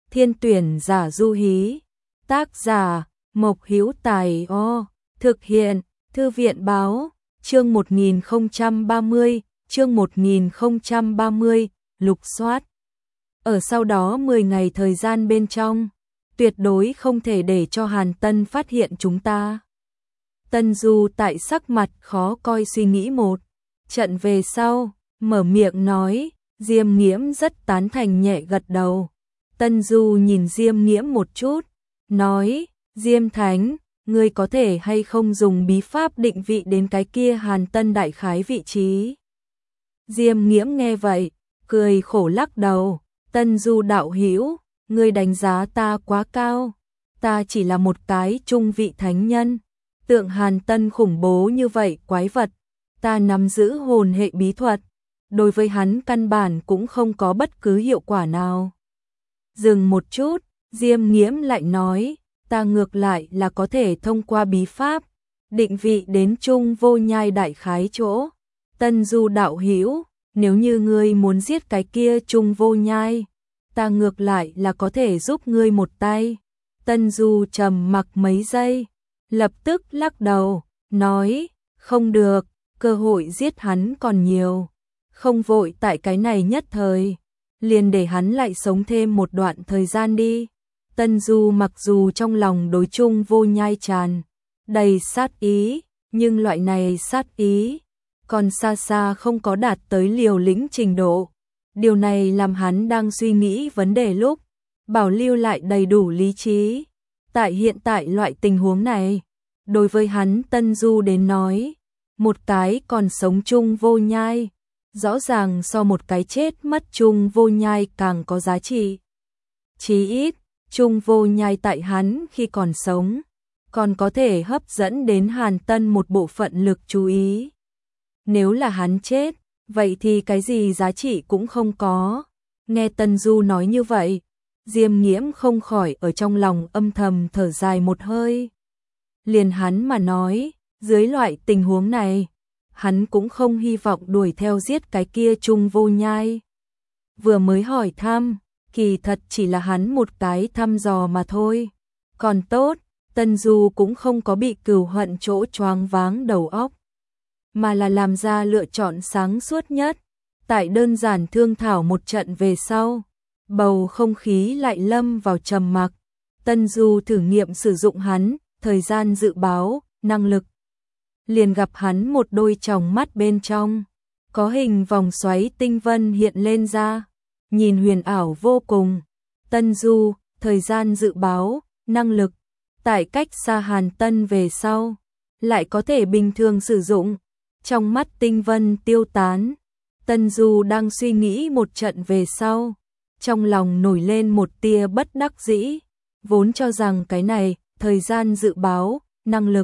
Thiên tuyển giả du hí. Tác giả Mộc Hữu Tài. Thực hiện Thư viện báo. Chương 1030, chương 1030, lục soát. Ở sau đó 10 ngày thời gian bên trong, tuyệt đối không thể để cho Hàn Tân phát hiện chúng ta. Tân Du tại sắc mặt khó coi suy nghĩ một trận về sau, mở miệng nói, Diêm Nghiễm rất tán thành nhẹ gật đầu. Tân Du nhìn Diêm Nghiễm một chút, nói, Diêm Thánh, ngươi có thể hay không dùng bí pháp định vị đến cái kia Hàn Tân đại khái vị trí. Diêm Nghiễm nghe vậy, cười khổ lắc đầu, Tân Du đạo hữu, ngươi đánh giá ta quá cao, ta chỉ là một cái trung vị thánh nhân, tượng Hàn Tân khủng bố như vậy quái vật, ta nắm giữ hồn hệ bí thuật, đối với hắn căn bản cũng không có bất cứ hiệu quả nào. Dừng một chút, Diêm Nghiễm lại nói, ta ngược lại là có thể thông qua bí pháp, định vị đến Trung Vô Nhai đại khái chỗ. Tân Du đạo hữu, nếu như ngươi muốn giết cái kia Trung Vô Nhai, ta ngược lại là có thể giúp ngươi một tay. Tân Du trầm mặc mấy giây, lập tức lắc đầu, nói, không được, cơ hội giết hắn còn nhiều, không vội tại cái này nhất thời, liền để hắn lại sống thêm một đoạn thời gian đi. Tân Du mặc dù trong lòng đối Trung Vô Nhai tràn đầy sát ý, nhưng loại này sát ý còn xa xa không có đạt tới liều lĩnh trình độ. Điều này làm hắn đang suy nghĩ vấn đề lúc, bảo lưu lại đầy đủ lý trí. Tại hiện tại loại tình huống này, đối với hắn Tân Du đến nói, một cái còn sống Trung Vô Nhai, rõ ràng so một cái chết mất Trung Vô Nhai càng có giá trị. Chí ít, Trung Vô Nhai tại hắn khi còn sống, còn có thể hấp dẫn đến Hàn Tân một bộ phận lực chú ý. Nếu là hắn chết, vậy thì cái gì giá trị cũng không có. Nghe Tân Du nói như vậy, Diêm Nghiễm không khỏi ở trong lòng âm thầm thở dài một hơi. Liền hắn mà nói, dưới loại tình huống này, hắn cũng không hy vọng đuổi theo giết cái kia Trung Vô Nhai. Vừa mới hỏi thăm, kỳ thật chỉ là hắn một cái thăm dò mà thôi. Còn tốt, Tân Du cũng không có bị cừu hận chỗ choáng váng đầu óc, mà là làm ra lựa chọn sáng suốt nhất. Tại đơn giản thương thảo một trận về sau, bầu không khí lại lâm vào trầm mặc. Tân Du thử nghiệm sử dụng hắn thời gian dự báo năng lực, liền gặp hắn một đôi tròng mắt bên trong có hình vòng xoáy tinh vân hiện lên ra, nhìn huyền ảo vô cùng. Tân Du thời gian dự báo năng lực tại cách xa Hàn Tân về sau lại có thể bình thường sử dụng. Trong mắt tinh vân tiêu tán, Tân Du đang suy nghĩ một trận về sau, trong lòng nổi lên một tia bất đắc dĩ, vốn cho rằng cái này thời gian dự báo năng lực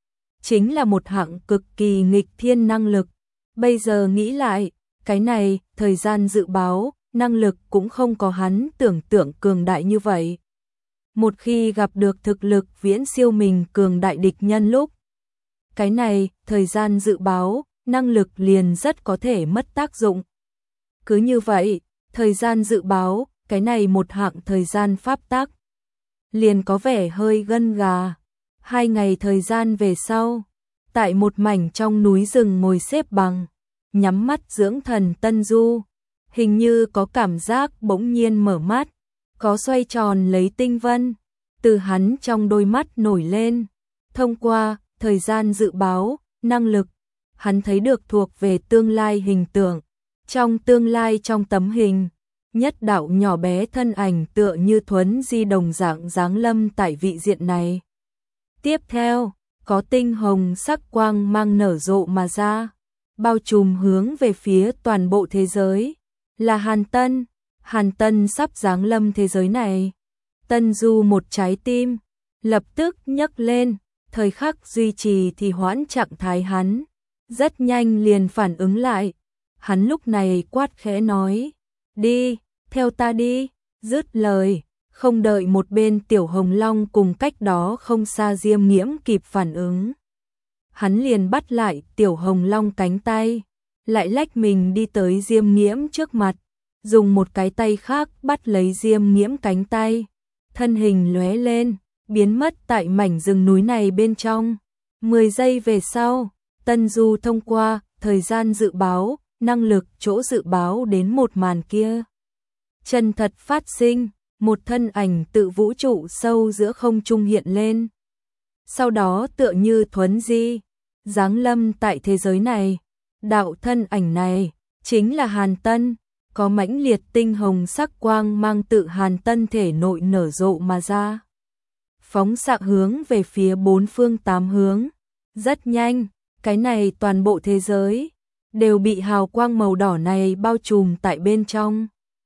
chính là một hạng cực kỳ nghịch thiên năng lực. Bây giờ nghĩ lại, cái này thời gian dự báo năng lực cũng không có hắn tưởng tượng cường đại như vậy. Một khi gặp được thực lực viễn siêu mình cường đại địch nhân lúc, cái này thời gian dự báo năng lực liền rất có thể mất tác dụng. Cứ như vậy, thời gian dự báo, cái này một hạng thời gian pháp tắc, liền có vẻ hơi gân gà. 2 ngày thời gian về sau, tại một mảnh trong núi rừng ngồi xếp bằng, nhắm mắt dưỡng thần Tân Du, hình như có cảm giác bỗng nhiên mở mắt, có xoay tròn lấy tinh vân, từ hắn trong đôi mắt nổi lên. Thông qua thời gian dự báo năng lực, hắn thấy được thuộc về tương lai hình tượng. Trong tương lai trong tấm hình, nhất đạo nhỏ bé thân ảnh tựa như thuấn di đồng dạng giáng lâm tại vị diện này. Tiếp theo, có tinh hồng sắc quang mang nở rộ mà ra, bao trùm hướng về phía toàn bộ thế giới. Là Hàn Tân. Hàn Tân sắp giáng lâm thế giới này. Tân Du một trái tim lập tức nhấc lên, thời khắc duy trì thì hoãn trạng thái hắn rất nhanh liền phản ứng lại. Hắn lúc này quát khẽ nói, đi, theo ta đi. Dứt lời, không đợi một bên Tiểu Hồng Long cùng cách đó không xa Diêm Nghiễm kịp phản ứng, hắn liền bắt lại Tiểu Hồng Long cánh tay, lại lách mình đi tới Diêm Nghiễm trước mặt, dùng một cái tay khác bắt lấy Diêm Nghiễm cánh tay, thân hình lóe lên, biến mất tại mảnh rừng núi này bên trong. 10 giây về sau, Tân Du thông qua thời gian dự báo, năng lực chỗ dự báo đến một màn kia. Chân thật phát sinh, một thân ảnh tự vũ trụ sâu giữa không trung hiện lên. Sau đó tựa như thuấn di, giáng lâm tại thế giới này. Đạo thân ảnh này chính là Hàn Tân, có mãnh liệt tinh hồng sắc quang mang tự Hàn Tân thể nội nở rộ mà ra. Phóng xạ hướng về phía bốn phương tám hướng. Rất nhanh, cái này toàn bộ thế giới đều bị hào quang màu đỏ này bao trùm tại bên trong.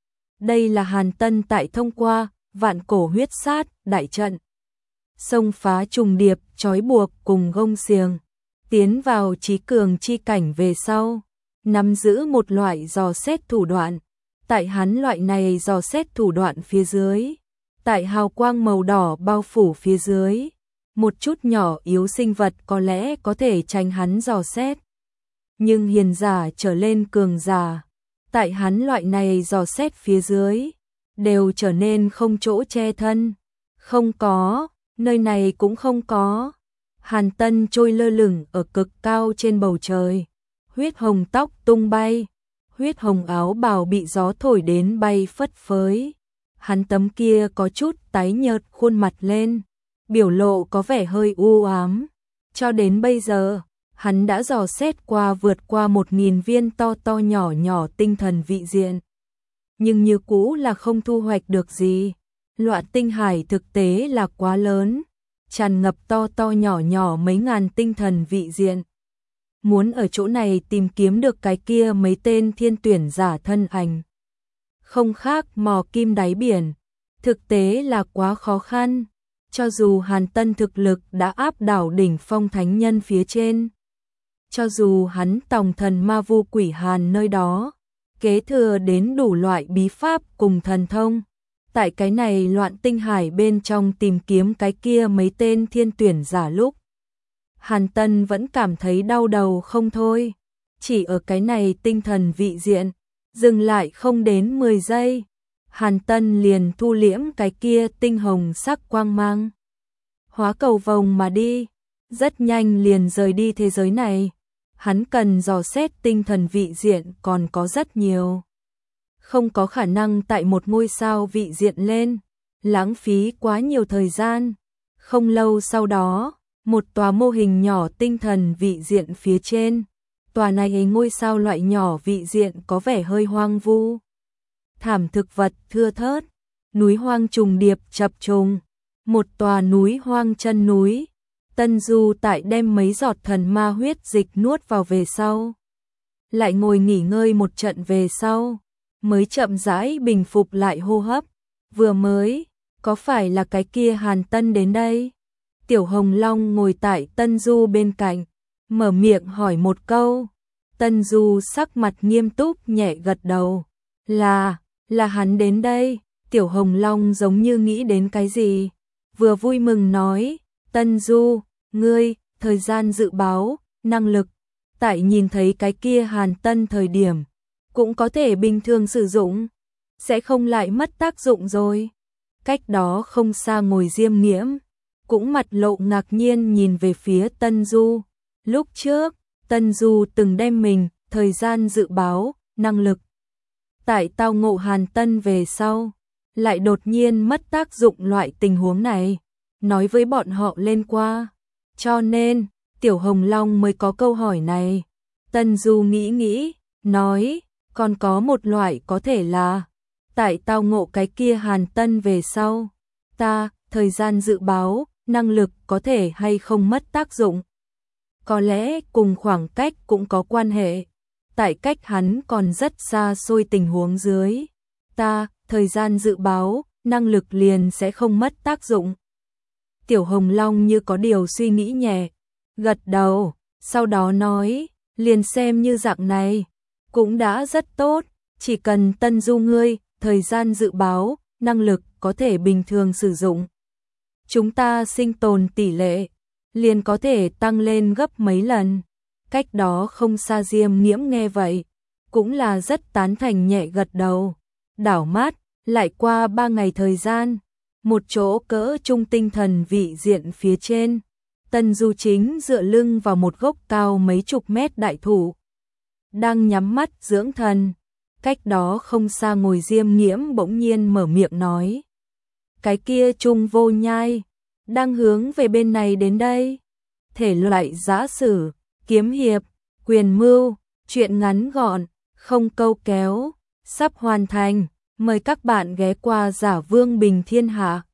Đây là Hàn Tân tại thông qua vạn cổ huyết sát đại trận. Xông phá trùng điệp, trói buộc cùng gông xiềng, tiến vào trí cường chi cảnh về sau, nắm giữ một loại dò xét thủ đoạn. Tại hắn loại này dò xét thủ đoạn phía dưới, tại hào quang màu đỏ bao phủ phía dưới, một chút nhỏ yếu sinh vật có lẽ có thể tránh hắn dò xét. Nhưng hiền giả trở lên cường giả, tại hắn loại này dò xét phía dưới, đều trở nên không chỗ che thân. Không có, nơi này cũng không có. Hàn Tân trôi lơ lửng ở cực cao trên bầu trời, huyết hồng tóc tung bay, huyết hồng áo bào bị gió thổi đến bay phất phới. Hắn tấm kia có chút tái nhợt khuôn mặt lên, biểu lộ có vẻ hơi u ám. Cho đến bây giờ, hắn đã dò xét qua vượt qua 1000 viên to to nhỏ nhỏ tinh thần vị diện. Nhưng như cũ là không thu hoạch được gì. Loạn tinh hải thực tế là quá lớn, tràn ngập to to nhỏ nhỏ mấy ngàn tinh thần vị diện. Muốn ở chỗ này tìm kiếm được cái kia mấy tên thiên tuyển giả thân ảnh, không khác mò kim đáy biển, thực tế là quá khó khăn. Cho dù Hàn Tân thực lực đã áp đảo đỉnh phong thánh nhân phía trên, cho dù hắn tòng thần ma vu quỷ Hàn nơi đó, kế thừa đến đủ loại bí pháp cùng thần thông, tại cái này loạn tinh hải bên trong tìm kiếm cái kia mấy tên thiên tuyển giả lúc, Hàn Tân vẫn cảm thấy đau đầu không thôi. Chỉ ở cái này tinh thần vị diện, dừng lại không đến 10 giây, Hàn Tân liền thu liễm cái kia tinh hồng sắc quang mang, hóa cầu vồng mà đi, rất nhanh liền rời đi thế giới này. Hắn cần dò xét tinh thần vị diện còn có rất nhiều, không có khả năng tại một ngôi sao vị diện lên, lãng phí quá nhiều thời gian. Không lâu sau đó, một tòa mô hình nhỏ tinh thần vị diện phía trên, tòa này ngôi sao loại nhỏ vị diện có vẻ hơi hoang vu. Thảm thực vật thưa thớt, núi hoang trùng điệp chập trùng, một tòa núi hoang chân núi. Tân Du tại đem mấy giọt thần ma huyết dịch nuốt vào về sau, lại ngồi nghỉ ngơi một trận về sau, mới chậm rãi bình phục lại hô hấp. Vừa mới, có phải là cái kia Hàn Tân đến đây? Tiểu Hồng Long ngồi tại Tân Du bên cạnh, mở miệng hỏi một câu. Tân Du sắc mặt nghiêm túc nhẹ gật đầu. Là hắn đến đây. Tiểu Hồng Long giống như nghĩ đến cái gì, vừa vui mừng nói, Tân Du, ngươi, thời gian dự báo, năng lực, tại nhìn thấy cái kia Hàn Tân thời điểm, cũng có thể bình thường sử dụng, sẽ không lại mất tác dụng rồi. Cách đó không xa ngồi Diêm Nghiễm, cũng mặt lộ ngạc nhiên nhìn về phía Tân Du. Lúc trước, Tân Du từng đem mình, thời gian dự báo, năng lực, tại tao ngộ Hàn Tân về sau, lại đột nhiên mất tác dụng loại tình huống này, nói với bọn họ lên qua. Cho nên, Tiểu Hồng Long mới có câu hỏi này. Tân Du nghĩ, nói, còn có một loại có thể là, tại tao ngộ cái kia Hàn Tân về sau, ta, thời gian dự báo, năng lực có thể hay không mất tác dụng. Có lẽ cùng khoảng cách cũng có quan hệ, tại cách hắn còn rất xa xôi tình huống dưới, ta, thời gian dự báo, năng lực liền sẽ không mất tác dụng. Tiểu Hồng Long như có điều suy nghĩ nhẹ, gật đầu, sau đó nói, liền xem như dạng này, cũng đã rất tốt, chỉ cần Tân Du ngươi, thời gian dự báo, năng lực có thể bình thường sử dụng. Chúng ta sinh tồn tỷ lệ, liền có thể tăng lên gấp mấy lần. Cách đó không xa Diêm Nghiễm nghe vậy, cũng là rất tán thành nhẹ gật đầu. Đảo mắt, lại qua 3 ngày thời gian, một chỗ cỡ trung tinh thần vị diện phía trên. Tần Du chính dựa lưng vào một gốc cao mấy chục mét đại thụ, đang nhắm mắt dưỡng thần. Cách đó không xa Ngồi Diêm Nghiễm bỗng nhiên mở miệng nói. Cái kia Trung Vô Nhai, đang hướng về bên này đến đây. Thể loại giã sử, kiếm hiệp, quyền mưu, truyện ngắn gọn, không câu kéo, sắp hoàn thành. Mời các bạn ghé qua Giả Vương Bình Thiên Hạ.